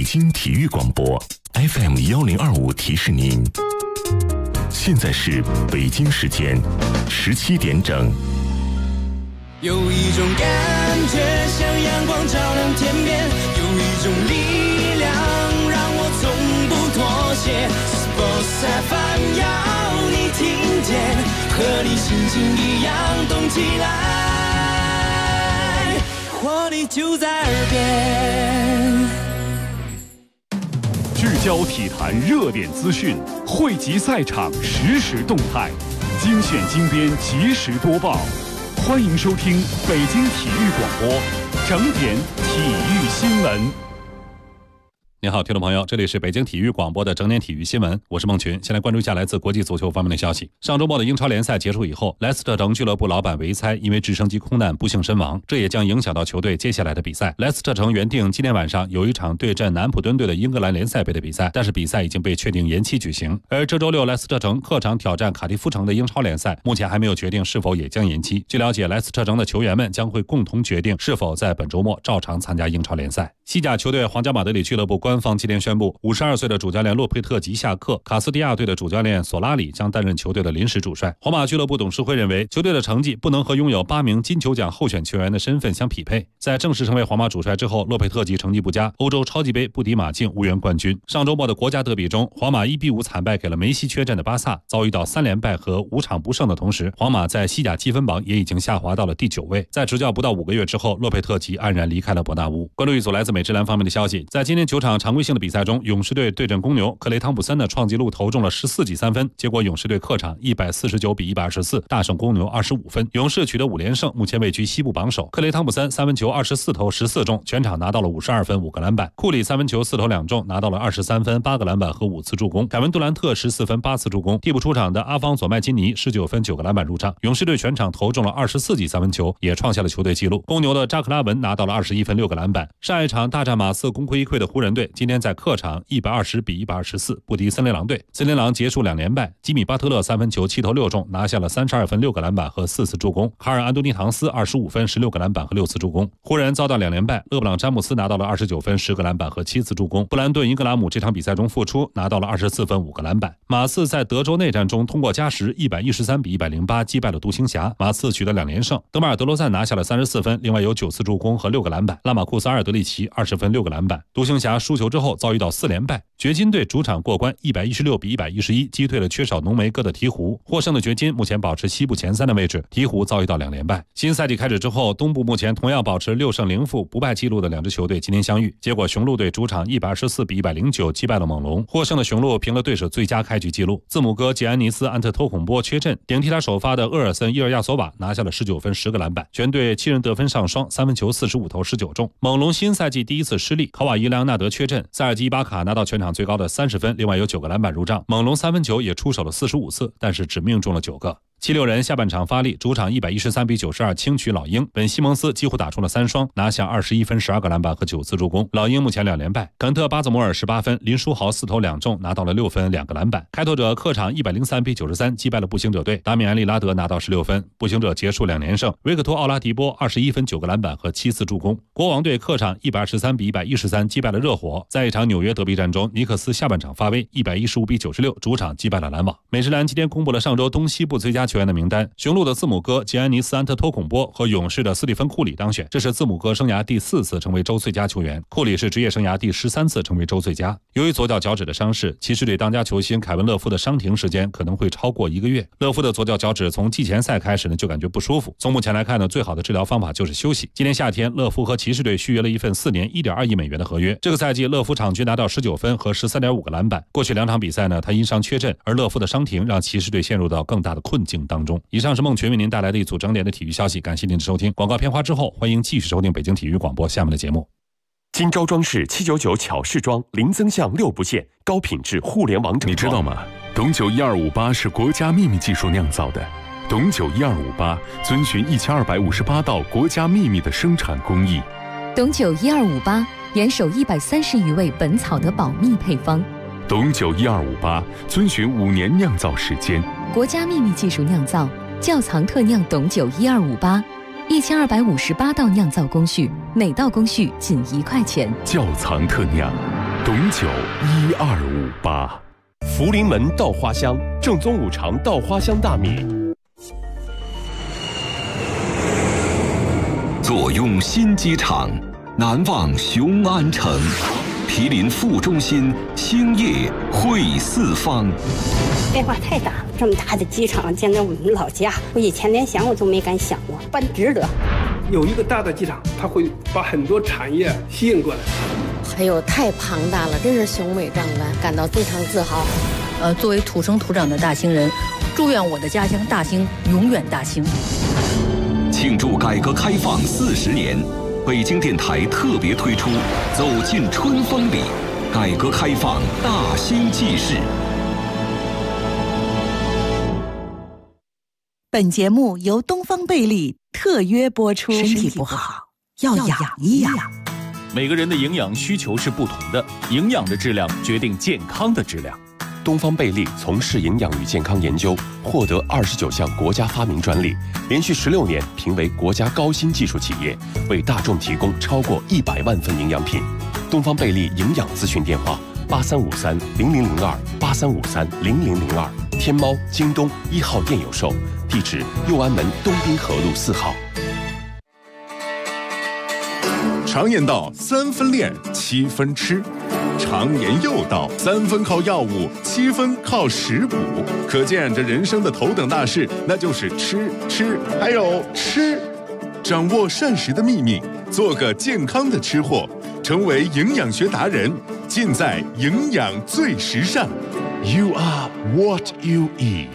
北京体育广播 FM1025提示您，现在是北京时间17点整。 有一种感觉像阳光照亮天边，有一种力量让我从不妥协。Sports FM 要你听见，和你心情一样动起来，活力就在耳边。 聚焦体坛热点资讯，汇集赛场实时动态，精选精编及时播报。欢迎收听北京体育广播整点体育新闻。 您好，听众朋友，这里是北京体育广播的整点体育新闻，我是孟群。先来关注一下来自国际足球方面的消息。上周末的英超联赛结束以后，莱斯特城俱乐部老板维猜因为直升机空难不幸身亡，这也将影响到球队接下来的比赛。莱斯特城原定今天晚上有一场对阵南普敦队的英格兰联赛杯的比赛，但是比赛已经被确定延期举行。而这周六莱斯特城客场挑战卡迪夫城的英超联赛，目前还没有决定是否也将延期。据了解，莱斯特城的球员们将会共同决定是否在本周末照常参加英超联赛。西甲球队皇家马德里俱乐部官方今天宣布，52岁的主教练洛佩特吉下课，卡斯蒂亚队的主教练索拉里将担任球队的临时主帅。皇马俱乐部董事会认为，球队的成绩不能和拥有8名金球奖候选球员的身份相匹配。在正式成为皇马主帅之后，洛佩特吉成绩不佳，欧洲超级杯不敌马竞，无缘冠军。上周末的国家德比中，皇马1-5惨败给了梅西缺阵的巴萨，遭遇到3连败和5场不胜的同时，皇马在西甲积分榜也已经下滑到了第9位。在执教不到5个月之后，洛佩特吉黯然离开了伯纳乌。关注一组来自美职篮方面的消息，在今天9场常规性的比赛中，勇士队对阵公牛，克雷汤普森的创纪录投中了14记3分，结果勇士队客场149-124大胜公牛25分，勇士取得5连胜，目前位居西部榜首。克雷汤普森3分球24投14中，全场拿到了52分5个篮板。库里3分球4投2中，拿到了23分8个篮板和5次助攻。凯文杜兰特14分8次助攻。替补出场的阿方索麦金尼19分9个篮板入账。勇士队全场投中了24记3分球，也创下了球队纪录。公牛的扎克拉文拿到了21分6个篮板。上一场大战马刺功亏一篑的湖人队，今天在客场120-124不敌森林狼队。森林狼结束2连败，吉米巴特勒3分球7投6中，拿下了32分6个篮板和4次助攻。卡尔安东尼唐斯25分16个篮板和6次助攻。湖人遭到2连败，勒布朗詹姆斯拿到了29分10个篮板和7次助攻。布兰顿英格拉姆这场比赛中复出，拿到了24分5个篮板。马刺在德州内战中通过加时113-108击败了独行侠，马刺取得2连胜。德马尔德罗赞拿下了34分，另外有9次助攻和6个篮板。拉马库斯阿尔德里奇20分6个篮板。独行侠输球之后遭遇到4连败，掘金队主场过关116-111击退了缺少浓眉哥的鹈鹕，获胜的掘金目前保持西部前3的位置，鹈鹕遭遇到2连败。新赛季开始之后，东部目前同样保持6胜0负不败纪录的2支球队今天相遇，结果雄鹿队主场124-109击败了猛龙，获胜的雄鹿平了对手最佳开局纪录。字母哥吉安尼斯安特托孔波缺阵，顶替他首发的厄尔森伊尔亚索瓦拿下了19分10个篮板，全队7人得分上双，3分球45投19中。猛龙新赛季第一次失利，考瓦伊莱昂纳德缺阵，塞尔吉伊巴卡拿到全场最高的30分，另外有9个篮板入账。猛龙3分球也出手了45次，但是只命中了9个。76人下半场发力，主场113-92轻取老鹰，本西蒙斯几乎打出了3双，拿下21分12个篮板和9次助攻。老鹰目前2连败。肯特巴泽摩尔18分，林书豪4投2中，拿到了6分2个篮板。开拓者客场103-93击败了步行者队，达米安利拉德拿到16分，步行者结束2连胜。维克托奥拉迪波21分9个篮板和7次助攻。国王队客场123-113击败了热火。在一场纽约德比战中，尼克斯下半场发威，115-96主场击败了篮网。美职篮今天公布了上周东西部最佳球员的名单，雄鹿的字母哥吉安尼斯安特托孔波和勇士的斯蒂芬库里当选，这是字母哥生涯第4次成为周最佳球员，库里是职业生涯第13次成为周最佳。由于左脚脚趾的伤势，骑士队当家球星凯文勒夫的伤停时间可能会超过1个月。勒夫的左脚脚趾从季前赛开始呢就感觉不舒服，从目前来看呢，最好的治疗方法就是休息。今年夏天，勒夫和骑士队续约了一份4年1.2亿美元的合约。这个赛季，勒夫场均拿到19分和13.5个篮板。过去2场比赛呢，他因伤缺阵，而勒夫的伤停让骑士队陷入到更大的困境当中。以上是孟群为您带来的一组整点的体育消息，感谢您的收听。广告片花之后，欢迎继续收听北京体育广播下面的节目。 金招装饰799巧饰装，零增项6不限，高品质互联网整装。 你知道吗？董酒1258是国家秘密技术酿造的。董酒1258遵循1258道国家秘密的生产工艺。 董酒1258严守130余味本草的保密配方。 董酒1258遵循5年酿造时间， 国家秘密技术酿造，窖藏特酿董酒1258，1258道酿造工序，每道工序仅1块钱。 窖藏特酿董九1258。 福临门稻花香，正宗五常稻花香大米。 坐拥新机场，难忘雄安城。毗邻副中心，兴业汇四方。 变化太大了，这么大的机场建在我们老家，我以前连想我都没敢想过，办值得。 有一个大的机场，它会把很多产业吸引过来。 还有太庞大了，真是雄伟壮观，感到非常自豪。 作为土生土长的大兴人，祝愿我的家乡大兴永远大兴。 庆祝改革开放40年，北京电台特别推出《走进春风里》，改革开放大兴纪事。 本节目由东方贝利特约播出。身体不好要养一养。 每个人的营养需求是不同的，营养的质量决定健康的质量。 东方贝利从事营养与健康研究，获得29项国家发明专利，连续16年评为国家高新技术企业，为大众提供超过100万份营养品。东方贝利营养咨询电话83530002，83530002，天猫、京东1号店有售，地址右安门东滨河路4号。 常言道3分练7分吃，常言又道3分靠药物7分靠食补，可见这人生的头等大事那就是吃还有吃。掌握膳食的秘密，做个健康的吃货，成为营养学达人，尽在营养最时尚。 You are what you eat。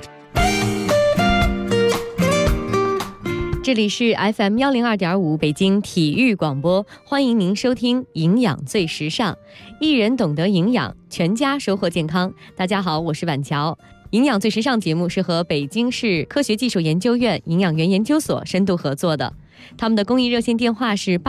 这里是 FM 102.5北京体育广播，欢迎您收听营养最时尚，一人懂得营养，全家收获健康。大家好，我是婉乔。营养最时尚节目是和北京市科学技术研究院营养园研究所深度合作的，他们的公益热线电话是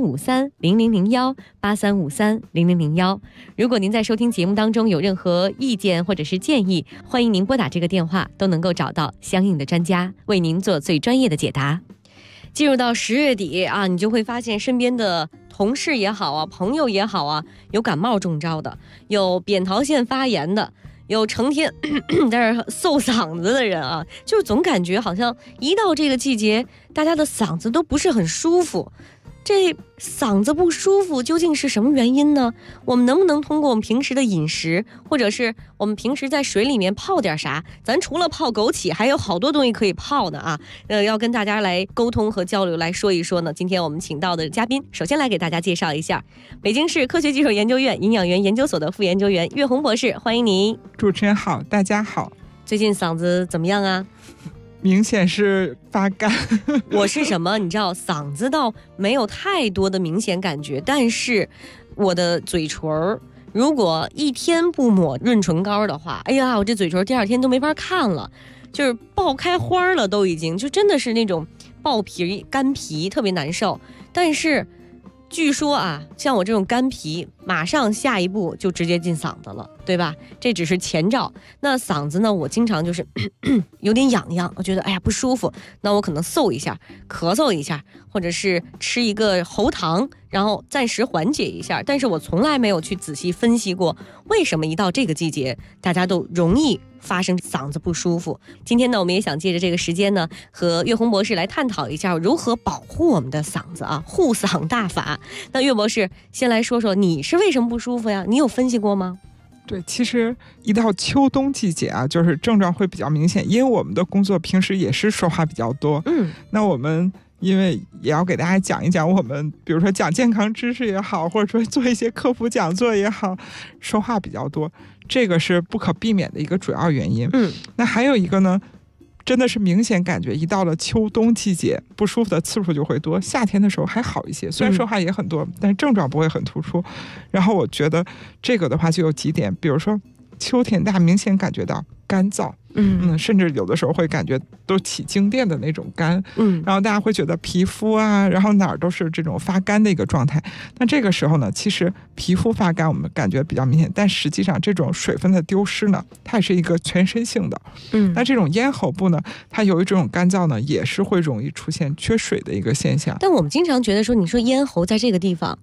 83530001，83530001。如果您在收听节目当中有任何意见或者是建议，欢迎您拨打这个电话，都能够找到相应的专家为您做最专业的解答。进入到10月底啊，你就会发现身边的同事也好啊，朋友也好啊，有感冒中招的，有扁桃腺发炎的，有成天在这嗽嗓子的人啊，就是总感觉好像一到这个季节，大家的嗓子都不是很舒服。这嗓子不舒服究竟是什么原因呢？我们能不能通过我们平时的饮食，或者是我们平时在水里面泡点啥？咱除了泡枸杞，还有好多东西可以泡呢啊！要跟大家来沟通和交流，来说一说呢。今天我们请到的嘉宾，首先来给大家介绍一下北京市科学技术研究院营养园研究所的副研究员岳红博士，欢迎您。 主持人好，大家好。 最近嗓子怎么样啊？ 明显是发干。 我是什么你知道，嗓子倒没有太多的明显感觉，但是我的嘴唇如果一天不抹润唇膏的话，哎呀，我这嘴唇第2天都没法看了，就是爆开花了，都已经就真的是那种爆皮干皮，特别难受。但是据说啊，像我这种干皮，马上下一步就直接进嗓子了，对吧？这只是前兆。那嗓子呢，我经常就是有点痒痒，我觉得哎呀不舒服，那我可能嗽一下，咳嗽一下，或者是吃一个喉糖，然后暂时缓解一下。但是我从来没有去仔细分析过，为什么一到这个季节，大家都容易发生嗓子不舒服。今天呢，我们也想借着这个时间呢，和岳红博士来探讨一下如何保护我们的嗓子啊，护嗓大法。那岳博士先来说说，你是为什么不舒服呀？你有分析过吗？ 对，其实一到秋冬季节啊，就是症状会比较明显，因为我们的工作平时也是说话比较多。那我们因为也要给大家讲一讲，我们比如说讲健康知识也好，或者说做一些科普讲座也好，说话比较多，这个是不可避免的一个主要原因。那还有一个呢，真的是明显感觉一到了秋冬季节，不舒服的次数就会多。夏天的时候还好一些，虽然说话也很多，但是症状不会很突出。然后我觉得这个的话就有几点，比如说秋天大家明显感觉到干燥，甚至有的时候会感觉都起静电的那种干，然后大家会觉得皮肤啊，然后哪儿都是这种发干的一个状态。那这个时候呢，其实皮肤发干我们感觉比较明显，但实际上这种水分的丢失呢，它也是一个全身性的。那这种咽喉部呢，它由于这种干燥呢，也是会容易出现缺水的一个现象。 但我们经常觉得说，你说咽喉在这个地方，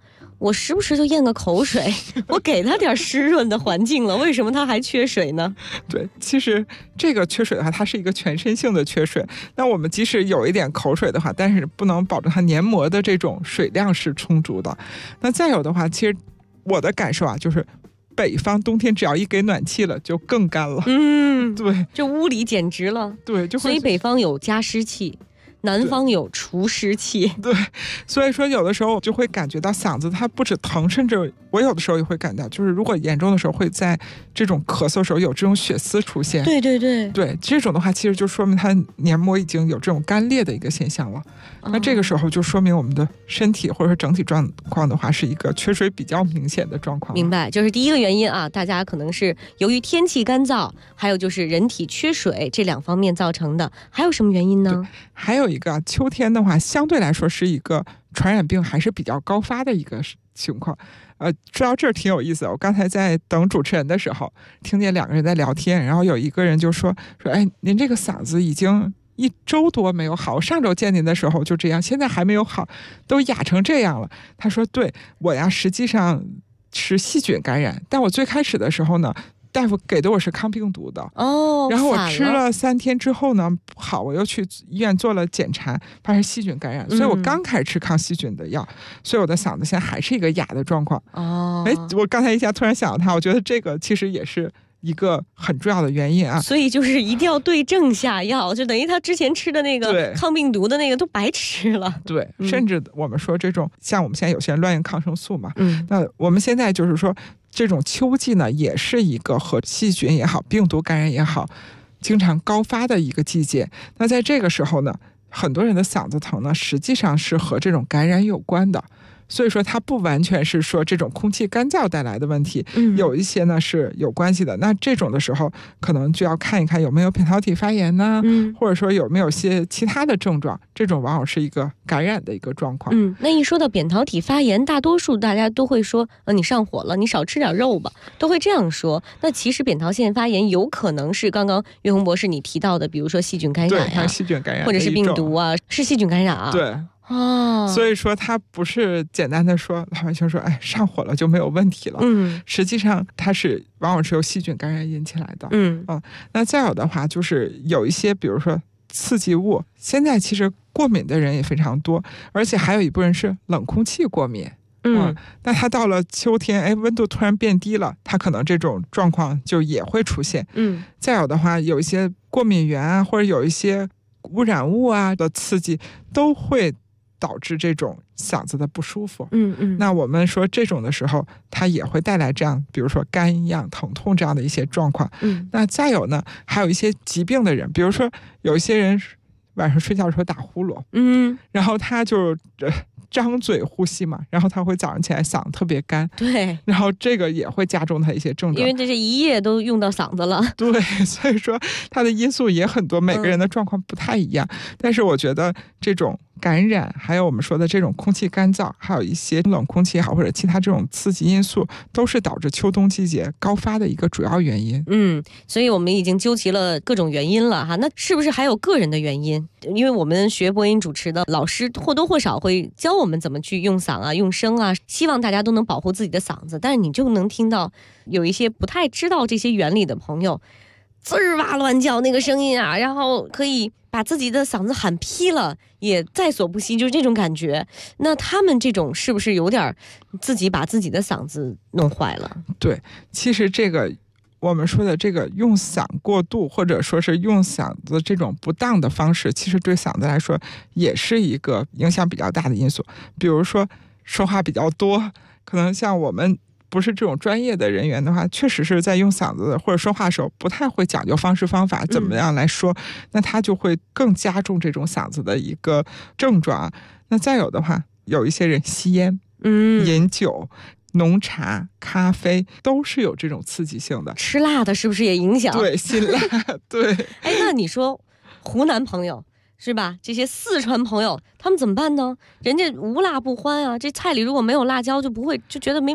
我时不时就咽个口水，我给他点湿润的环境了，为什么他还缺水呢？ 对，其实这个缺水的话，它是一个全身性的缺水。那我们即使有一点口水的话，但是不能保证它黏膜的这种水量是充足的。那再有的话，其实我的感受啊，就是北方冬天只要一给暖气了，就更干了。对， 就屋里简直了。 对， 所以北方有加湿器。南方有除湿器， 对，所以说有的时候就会感觉到嗓子它不止疼，甚至我有的时候也会感到，就是如果严重的时候会在这种咳嗽的时候有这种血丝出现。 对对对对，这种的话其实就说明它黏膜已经有这种干裂的一个现象了。那这个时候就说明我们的身体或者说整体状况的话是一个缺水比较明显的状况。 明白，就是第一个原因啊，大家可能是由于天气干燥，还有就是人体缺水这2方面造成的。还有什么原因呢？ 还有一个秋天的话相对来说是一个传染病还是比较高发的一个情况。说到这儿挺有意思的，我刚才在等主持人的时候听见2个人在聊天，然后有一个人就说哎，您这个嗓子已经1周多没有好，上周见您的时候就这样，现在还没有好，都哑成这样了。他说对，我呀实际上是细菌感染，但我最开始的时候呢，大夫给的我是抗病毒的然后我吃了3天之后呢不好，我又去医院做了检查，发现细菌感染，所以我刚开始吃抗细菌的药，所以我的嗓子现在还是一个哑的状况。我刚才一下突然想到它，我觉得这个其实也是一个很重要的原因啊， 所以就是一定要对症下药，就等于他之前吃的那个抗病毒的那个都白吃了。 对，甚至我们说这种像我们现在有些人乱用抗生素嘛，那我们现在就是说这种秋季呢，也是一个和细菌也好、病毒感染也好，经常高发的一个季节。那在这个时候呢，很多人的嗓子疼呢，实际上是和这种感染有关的。所以说它不完全是说这种空气干燥带来的问题，有一些呢是有关系的。那这种的时候可能就要看一看有没有扁桃体发炎呢，或者说有没有些其他的症状，这种往往是一个感染的一个状况。 那一说到扁桃体发炎，大多数大家都会说你上火了，你少吃点肉吧，都会这样说。那其实扁桃腺发炎有可能是刚刚岳红博士你提到的，比如说细菌感染对，细菌感染或者是病毒啊，是细菌感染啊。 对所以说它不是简单的说老百姓说哎上火了就没有问题了，实际上它是往往是由细菌感染引起来的。那再有的话就是有一些比如说刺激物，现在其实过敏的人也非常多，而且还有一部分人是冷空气过敏。那它到了秋天，哎，温度突然变低了，它可能这种状况就也会出现。再有的话，有一些过敏源啊，或者有一些污染物啊的刺激，都会导致这种嗓子的不舒服。那我们说这种的时候，它也会带来这样，比如说干痒、疼痛这样的一些状况。那再有呢，还有一些疾病的人，比如说有一些人晚上睡觉的时候打呼噜，然后他就张嘴呼吸嘛，然后他会早上起来嗓子特别干， 对， 然后这个也会加重他一些症状， 因为这是一夜都用到嗓子了。 对，所以说它的因素也很多，每个人的状况不太一样。但是我觉得这种感染，还有我们说的这种空气干燥，还有一些冷空气也好，或者其他这种刺激因素，都是导致秋冬季节高发的一个主要原因。 所以我们已经究其了各种原因了哈。那是不是还有个人的原因？因为我们学播音主持的老师或多或少会教我们怎么去用嗓啊、用声啊，希望大家都能保护自己的嗓子。但是你就能听到有一些不太知道这些原理的朋友，滋儿哇乱叫那个声音啊，然后可以把自己的嗓子喊劈了，也在所不惜，就是这种感觉。那他们这种是不是有点自己把自己的嗓子弄坏了？ 对，其实这个我们说的这个用嗓过度，或者说是用嗓子这种不当的方式，其实对嗓子来说也是一个影响比较大的因素。比如说说话比较多，可能像我们不是这种专业的人员的话，确实是在用嗓子或者说话的时候不太会讲究方式方法怎么样来说，那他就会更加重这种嗓子的一个症状。那再有的话，有一些人吸烟、饮酒、浓茶、咖啡都是有这种刺激性的。 吃辣的是不是也影响？ 对，辛辣。对。 那你说湖南朋友是吧？这些四川朋友他们怎么办呢？人家无辣不欢啊，这菜里如果没有辣椒就不会，就觉得没味儿。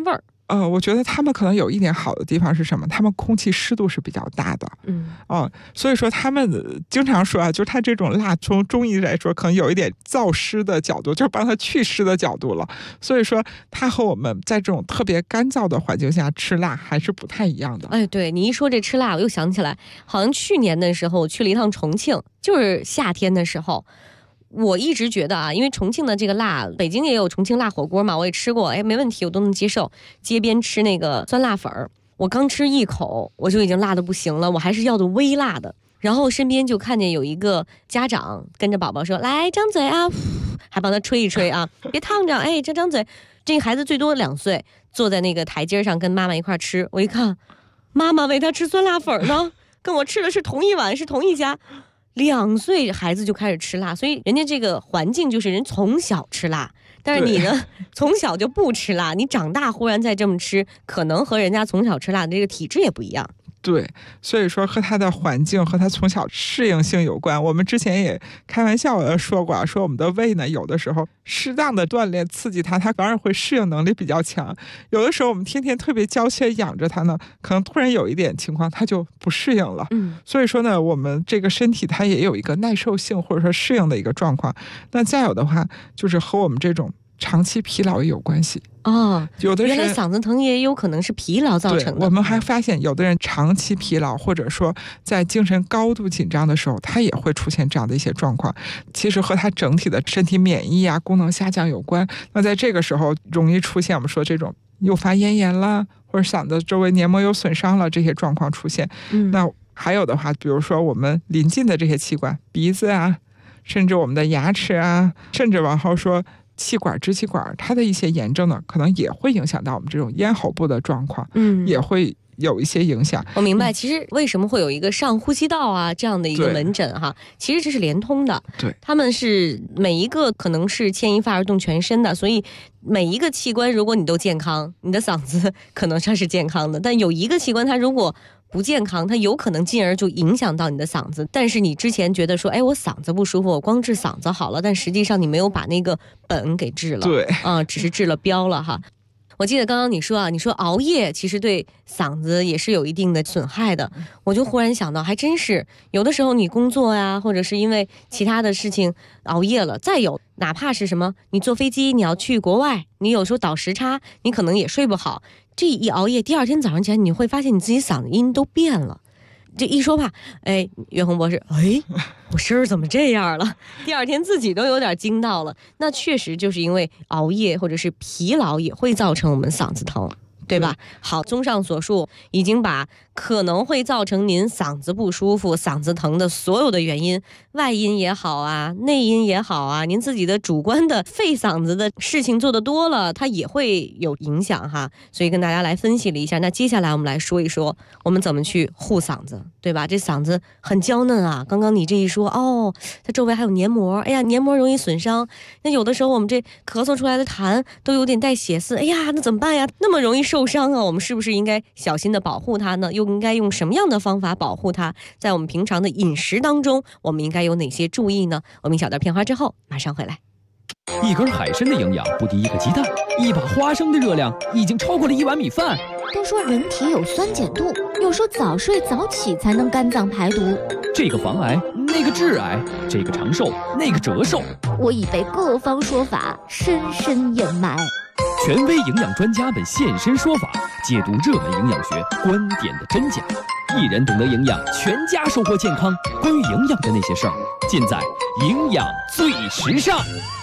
我觉得他们可能有一点好的地方是什么？他们空气湿度是比较大的，所以说他们经常说啊，就是它这种蜡从中医来说，可能有一点燥湿的角度，就是帮它祛湿的角度了。所以说，它和我们在这种特别干燥的环境下吃辣还是不太一样的。 哎，对你一说这吃辣，我又想起来，好像去年的时候我去了一趟重庆，就是夏天的时候。我一直觉得啊，因为重庆的这个辣，北京也有重庆辣火锅嘛，我也吃过，哎，没问题，我都能接受。街边吃那个酸辣粉儿，我刚吃一口，我就已经辣的不行了，我还是要的微辣的。然后身边就看见有一个家长跟着宝宝说：“来，张嘴啊，还帮他吹一吹啊，别烫着，哎，张嘴。”这个孩子最多2岁，坐在那个台阶上跟妈妈一块吃。我一看，妈妈喂他吃酸辣粉呢，跟我吃的是同一碗，是同一家。2岁孩子就开始吃辣，所以人家这个环境就是人从小吃辣，但是你呢从小就不吃辣，你长大忽然再这么吃，可能和人家从小吃辣的这个体质也不一样。 对，所以说和他的环境和他从小适应性有关。我们之前也开玩笑的说过，说我们的胃呢，有的时候适当的锻炼刺激它反而会适应能力比较强。有的时候我们天天特别娇气养着它呢，可能突然有一点情况它就不适应了。所以说呢，我们这个身体它也有一个耐受性或者说适应的一个状况。那再有的话，就是和我们这种长期疲劳也有关系。有的人原来嗓子疼也有可能是疲劳造成的。 我们还发现有的人长期疲劳，或者说在精神高度紧张的时候，他也会出现这样的一些状况。其实和他整体的身体免疫啊功能下降有关。那在这个时候容易出现我们说这种诱发咽炎啦，或者嗓子周围黏膜有损伤了这些状况出现。那还有的话，比如说我们临近的这些器官，鼻子啊，甚至我们的牙齿啊，甚至往后说气管、支气管，它的一些炎症呢，可能也会影响到我们这种咽喉部的状况，也会有一些影响。 我明白，其实为什么会有一个上呼吸道啊这样的一个门诊哈，其实这是连通的。 对， 他们是每一个可能是牵一发而动全身的，所以每一个器官如果你都健康，你的嗓子可能它是健康的，但有一个器官它如果不健康，它有可能进而就影响到你的嗓子。但是你之前觉得说，哎，我嗓子不舒服，我光治嗓子好了，但实际上你没有把那个本给治了。 对， 只是治了标了哈。我记得刚刚你说啊，你说熬夜其实对嗓子也是有一定的损害的，我就忽然想到，还真是有的时候你工作呀，或者是因为其他的事情熬夜了，再有哪怕是什么，你坐飞机你要去国外，你有时候倒时差，你可能也睡不好，这一熬夜，第二天早上起来你会发现你自己嗓子音都变了。这一说吧，哎，岳红博士，哎，我声儿怎么这样了？第二天自己都有点惊到了。那确实就是因为熬夜或者是疲劳也会造成我们嗓子疼，对吧？好，综上所述，已经把可能会造成您嗓子不舒服、嗓子疼的所有的原因，外因也好啊，内因也好啊，您自己的主观的肺嗓子的事情做得多了，它也会有影响哈。所以跟大家来分析了一下。那接下来我们来说一说，我们怎么去护嗓子，对吧？这嗓子很娇嫩啊，刚刚你这一说，哦，它周围还有黏膜，哎呀，黏膜容易损伤。那有的时候我们这咳嗽出来的痰都有点带血丝，哎呀，那怎么办呀？那么容易受伤啊，我们是不是应该小心的保护它呢？又应该用什么样的方法保护它？在我们平常的饮食当中，我们应该有哪些注意呢？我们一小段片花之后马上回来。 一根海参的营养不敌一个鸡蛋，一把花生的热量已经超过了1碗米饭。 都说人体有酸碱度，又说早睡早起才能肝脏排毒。 这个防癌，那个致癌，这个长寿，那个折寿。 我已被各方说法深深掩埋。 权威营养专家们现身说法，解读热门营养学观点的真假。一人懂得营养，全家收获健康。关于营养的那些事儿，尽在营养最时尚。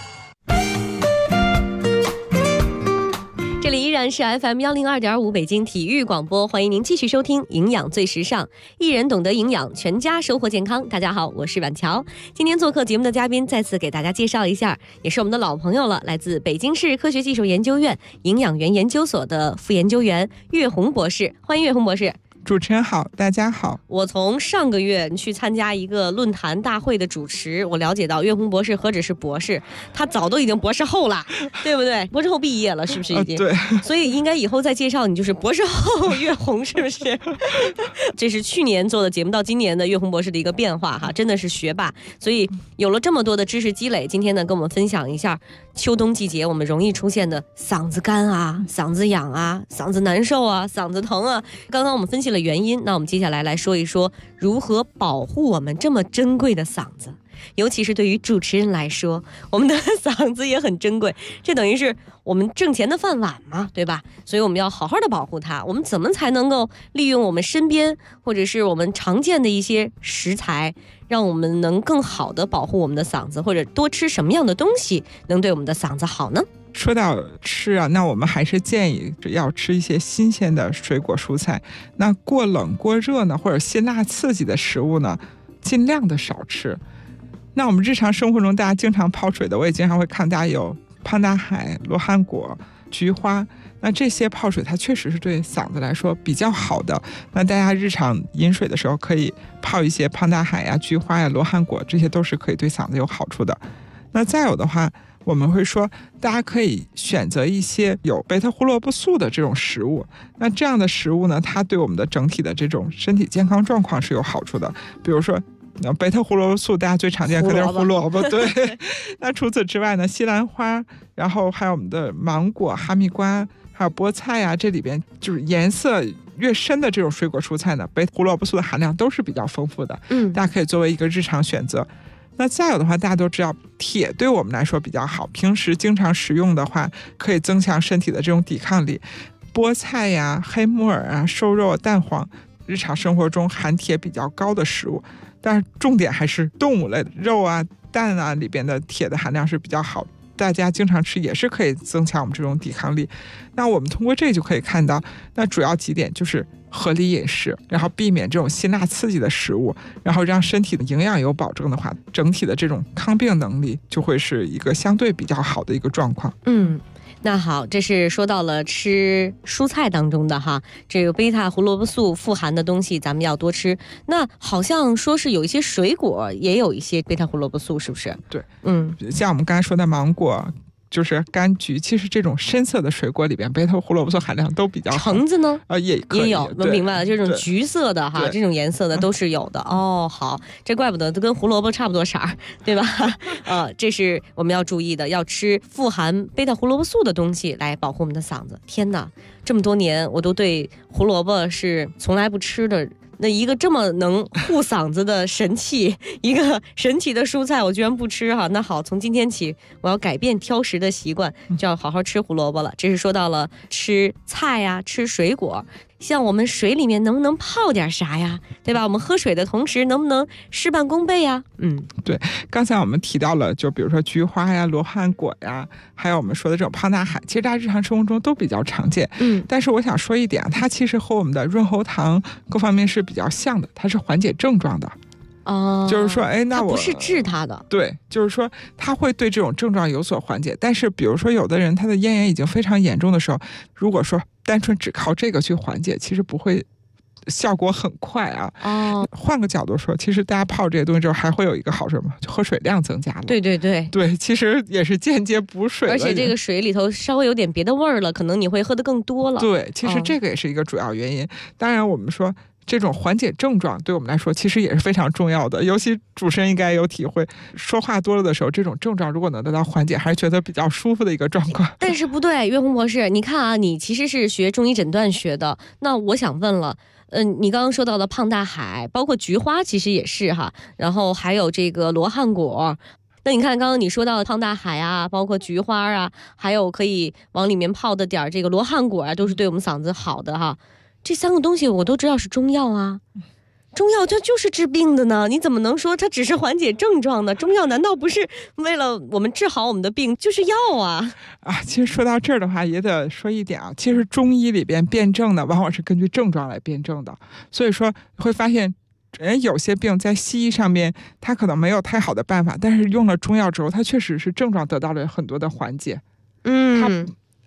这里依然是 FM 102.5北京体育广播，欢迎您继续收听营养最时尚，一人懂得营养，全家收获健康。大家好，我是婉乔。今天做客节目的嘉宾再次给大家介绍一下，也是我们的老朋友了，来自北京市科学技术研究院营养园研究所的副研究员岳红博士。欢迎岳红博士。 主持人好，大家好。 我从上个月去参加一个论坛大会的主持，我了解到岳红博士何止是博士，他早都已经博士后了，对不对？博士后毕业了，是不是已经？ 对。 所以应该以后再介绍你就是博士后岳红，是不是？这是去年做的节目到今年的岳红博士的一个变化哈，真的是学霸。所以有了这么多的知识积累，今天呢跟我们分享一下秋冬季节我们容易出现的嗓子干啊、嗓子痒啊、嗓子难受啊、嗓子疼啊。刚刚我们分析了原因，那我们接下来说一说如何保护我们这么珍贵的嗓子。尤其是对于主持人来说，我们的嗓子也很珍贵，这等于是我们挣钱的饭碗嘛，对吧？所以我们要好好的保护它。我们怎么才能够利用我们身边或者是我们常见的一些食材，让我们能更好的保护我们的嗓子，或者多吃什么样的东西能对我们的嗓子好呢？ 说到吃啊，那我们还是建议要吃一些新鲜的水果蔬菜。那过冷过热呢，或者辛辣刺激的食物呢，尽量的少吃。那我们日常生活中大家经常泡水的，我也经常会看大家有胖大海、罗汉果、菊花，那这些泡水它确实是对嗓子来说比较好的。那大家日常饮水的时候可以泡一些胖大海呀、菊花呀、罗汉果，这些都是可以对嗓子有好处的。那再有的话，我们会说大家可以选择一些有贝塔胡萝卜素的这种食物。那这样的食物呢，它对我们的整体的这种身体健康状况是有好处的。比如说贝塔胡萝卜素大家最常见肯定是胡萝卜，对。那除此之外呢，西兰花，然后还有我们的芒果、哈密瓜，还有菠菜啊，这里边就是颜色越深的这种水果蔬菜呢，贝塔胡萝卜素的含量都是比较丰富的，大家可以作为一个日常选择。那再有的话，大家都知道铁对我们来说比较好，平时经常食用的话可以增强身体的这种抵抗力。菠菜呀、黑木耳啊、瘦肉、蛋黄，日常生活中含铁比较高的食物。但是重点还是动物类的肉啊、蛋啊里边的铁的含量是比较好，大家经常吃也是可以增强我们这种抵抗力。那我们通过这就可以看到，那主要几点就是合理饮食，然后避免这种辛辣刺激的食物，然后让身体的营养有保证的话，整体的这种抗病能力就会是一个相对比较好的一个状况。 那好，这是说到了吃蔬菜当中的哈，这个贝塔胡萝卜素富含的东西咱们要多吃。那好像说是有一些水果也有一些贝塔胡萝卜素，是不是？ 对，像我们刚才说的芒果，就是柑橘，其实这种深色的水果里边贝塔胡萝卜素含量都比较好。 橙子呢？ 也有，我明白了，这种橘色的哈，这种颜色的都是有的。好，这怪不得都跟胡萝卜差不多色儿，对吧？这是我们要注意的，要吃富含贝塔胡萝卜素的东西来保护我们的嗓子。天哪，这么多年我都对胡萝卜是从来不吃的。那一个这么能护嗓子的神器，一个神奇的蔬菜，我居然不吃哈。那好，从今天起我要改变挑食的习惯，就要好好吃胡萝卜了。这是说到了吃菜呀、吃水果。像我们水里面能不能泡点啥呀，对吧？我们喝水的同时能不能事半功倍呀？ 对，刚才我们提到了，就比如说菊花呀、罗汉果呀，还有我们说的这种胖大海，其实大家日常生活中都比较常见。但是我想说一点，它其实和我们的润喉糖各方面是比较像的，它是缓解症状的。就是说，那我它不是治它的， 对，就是说它会对这种症状有所缓解。但是比如说有的人他的咽炎已经非常严重的时候，如果说单纯只靠这个去缓解，其实不会效果很快啊。换个角度说，其实大家泡这些东西之后还会有一个好处嘛，就喝水量增加了。对，其实也是间接补水了， 而且这个水里头稍微有点别的味儿了，可能你会喝得更多了。 对，其实这个也是一个主要原因。当然我们说这种缓解症状对我们来说其实也是非常重要的，尤其主持人应该有体会，说话多了的时候，这种症状如果能得到缓解，还是觉得比较舒服的一个状况。 但是不对，岳红博士，你看啊，你其实是学中医诊断学的，那我想问了，你刚刚说到的胖大海，包括菊花其实也是哈，然后还有这个罗汉果。那你看刚刚你说到的胖大海啊，包括菊花啊，还有可以往里面泡的点这个罗汉果啊，都是对我们嗓子好的哈。这三个东西我都知道是中药啊，中药它就是治病的呢，你怎么能说它只是缓解症状呢？中药难道不是为了我们治好我们的病就是药啊？ 其实说到这儿的话也得说一点啊，其实中医里边辩证的往往是根据症状来辩证的，所以说会发现有些病在西医上面它可能没有太好的办法，但是用了中药之后它确实是症状得到了很多的缓解。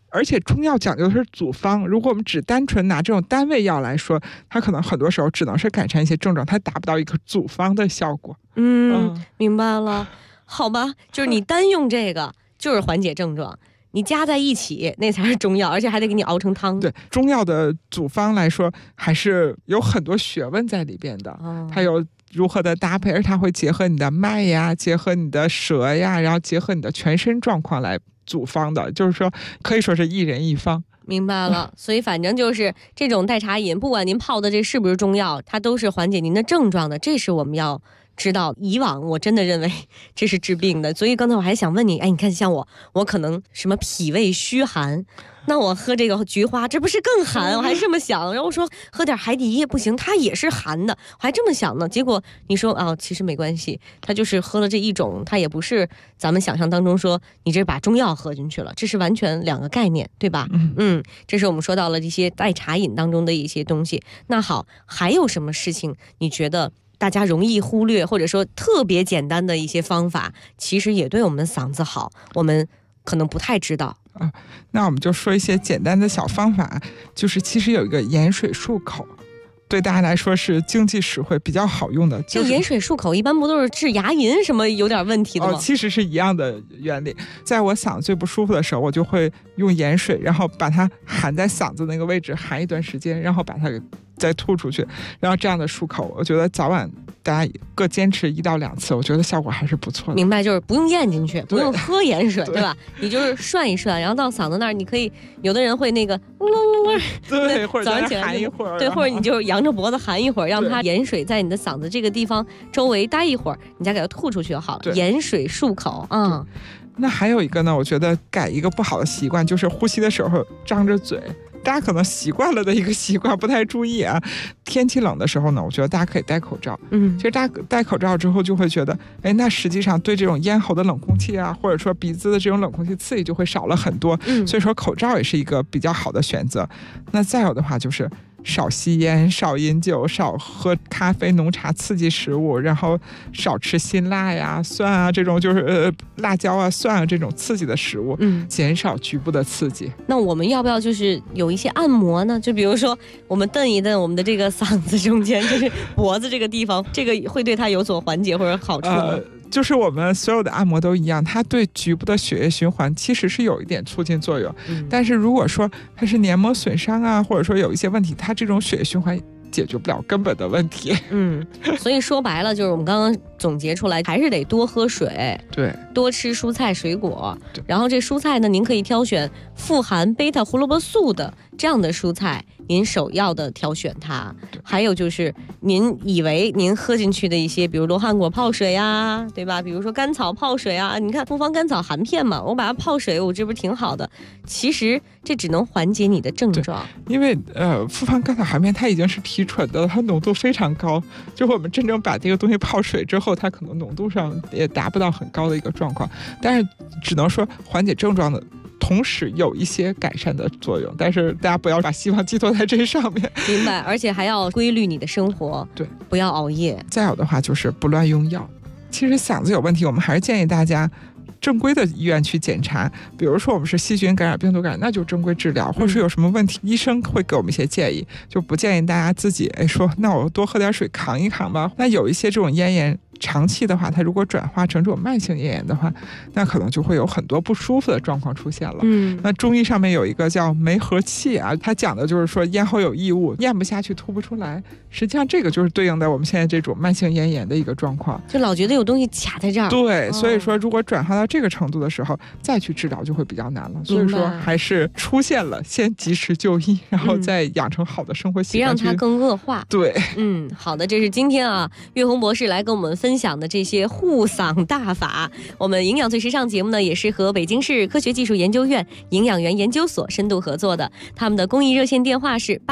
而且中药讲究的是组方，如果我们只单纯拿这种单味药来说，它可能很多时候只能是改善一些症状，它达不到一个组方的效果。 明白了。好吧，就是你单用这个就是缓解症状，你加在一起那才是中药，而且还得给你熬成汤。 对，中药的组方来说还是有很多学问在里边的，它有如何的搭配，而它会结合你的脉呀，结合你的舌呀，然后结合你的全身状况来组方的，就是说可以说是一人一方。 明白了，所以反正就是这种代茶饮，不管您泡的这是不是中药，它都是缓解您的症状的，这是我们要知道。以往我真的认为这是治病的，所以刚才我还想问你，你看像我可能什么脾胃虚寒，那我喝这个菊花，这不是更寒？我还这么想，然后我说喝点海底液不行，它也是寒的，我还这么想呢。结果你说其实没关系，它就是喝了这一种，它也不是咱们想象当中说你这把中药喝进去了，这是完全两个概念，对吧？这是我们说到了这些代茶饮当中的一些东西。那好，还有什么事情你觉得大家容易忽略，或者说特别简单的一些方法，其实也对我们嗓子好，我们可能不太知道？ 那我们就说一些简单的小方法，就是其实有一个盐水漱口，对大家来说是经济实惠比较好用的。 这盐水漱口一般不都是治牙龈什么有点问题的吗？ 其实是一样的原理。在我嗓子最不舒服的时候，我就会用盐水，然后把它含在嗓子那个位置含一段时间，然后把它再吐出去，然后这样的漱口，我觉得早晚大家各坚持1到2次，我觉得效果还是不错的。 明白，就是不用咽进去，不用喝盐水， 对吧？你就是涮一涮，然后到嗓子那儿，你可以有的人会那个对，或者早上起来含一会儿， 对，或者你就扬着脖子含一会儿，让它盐水在你的嗓子这个地方周围待一会儿，你再给它吐出去就好了。盐水漱口啊。 那还有一个呢，我觉得改一个不好的习惯，就是呼吸的时候张着嘴。大家可能习惯了的一个习惯，不太注意啊。天气冷的时候呢，我觉得大家可以戴口罩。其实大家戴口罩之后就会觉得，那实际上对这种咽喉的冷空气啊，或者说鼻子的这种冷空气刺激就会少了很多。所以说口罩也是一个比较好的选择。那再有的话就是少吸烟，少饮酒，少喝咖啡、浓茶刺激食物，然后少吃辛辣呀、蒜啊这种就是辣椒啊、蒜啊这种刺激的食物，减少局部的刺激。 那我们要不要就是有一些按摩呢？就比如说我们蹬一蹬我们的这个嗓子中间，就是脖子这个地方，这个会对它有所缓解或者好处吗？ 就是我们所有的按摩都一样，它对局部的血液循环其实是有一点促进作用。但是如果说它是黏膜损伤啊，或者说有一些问题，它这种血液循环解决不了根本的问题。 所以说白了就是我们刚刚总结出来，还是得多喝水， 对， 多吃蔬菜水果。然后这蔬菜呢，您可以挑选富含贝塔胡萝卜素的这样的蔬菜，您首要的挑选它。还有就是您以为您喝进去的一些，比如罗汉果泡水啊，对吧？比如说甘草泡水啊，你看复方甘草含片嘛，我把它泡水，我这不是挺好的？其实这只能缓解你的症状， 因为复方甘草含片它已经是提纯的了，它浓度非常高，就我们真正把这个东西泡水之后，它可能浓度上也达不到很高的一个状况，但是只能说缓解症状的同时有一些改善的作用，但是大家不要把希望寄托在这上面。 明白，而且还要规律你的生活， 对， 不要熬夜。 再有的话就是不乱用药。其实嗓子有问题，我们还是建议大家正规的医院去检查，比如说我们是细菌感染、病毒感染，那就正规治疗，或者是有什么问题，医生会给我们一些建议，就不建议大家自己说那我多喝点水扛一扛吧。那有一些这种咽炎长期的话，它如果转化成这种慢性咽炎的话，那可能就会有很多不舒服的状况出现了。那中医上面有一个叫梅核气啊，它讲的就是说咽喉有异物，咽不下去，吐不出来，实际上这个就是对应的我们现在这种慢性咽炎的一个状况， 就老觉得有东西卡在这儿。 对，所以说如果转化到这个程度的时候，再去治疗就会比较难了。所以说还是出现了先及时就医，然后再养成好的生活习惯， 别让它更恶化。 对， 好的，这是今天岳红博士来跟我们分享的这些护嗓大法。我们营养最时尚节目呢，也是和北京市科学技术研究院营养员研究所深度合作的，他们的公益热线电话是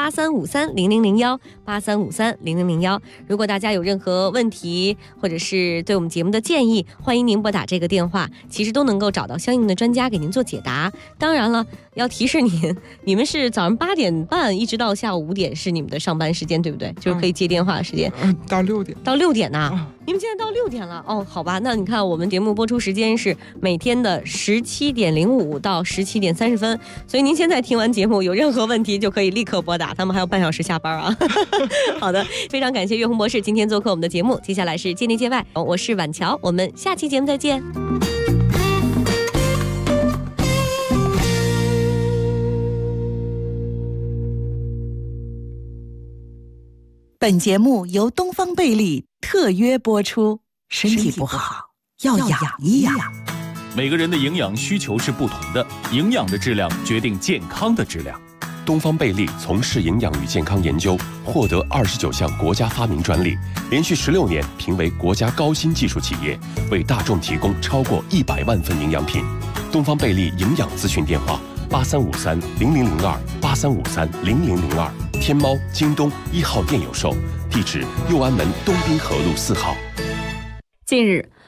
83530001，83530001。如果大家有任何问题或者是对我们节目的建议，欢迎您拨打这个电话，其实都能够找到相应的专家给您做解答。当然了，要提示您，你们是早上8点半一直到下午5点是你们的上班时间，对不对？就是可以接电话的时间。 到6点。 到6点呐，你们接现在到6点了哦，好吧，那你看我们节目播出时间是每天的17:05到17:30分，所以您现在听完节目有任何问题就可以立刻拨打，他们还有半小时下班啊。好的，非常感谢岳红博士今天做客我们的节目，接下来是界内界外，我是婉乔，我们下期节目再见。 本节目由东方贝利特约播出，身体不好要养一养。 每个人的营养需求是不同的，营养的质量决定健康的质量。 东方贝利从事营养与健康研究，获得29项国家发明专利，连续16年评为国家高新技术企业，为大众提供超过100万份营养品。东方贝利营养咨询电话83530002，83530002，天猫、京东1号店有售，地址佑安门东滨河路4号。 近日，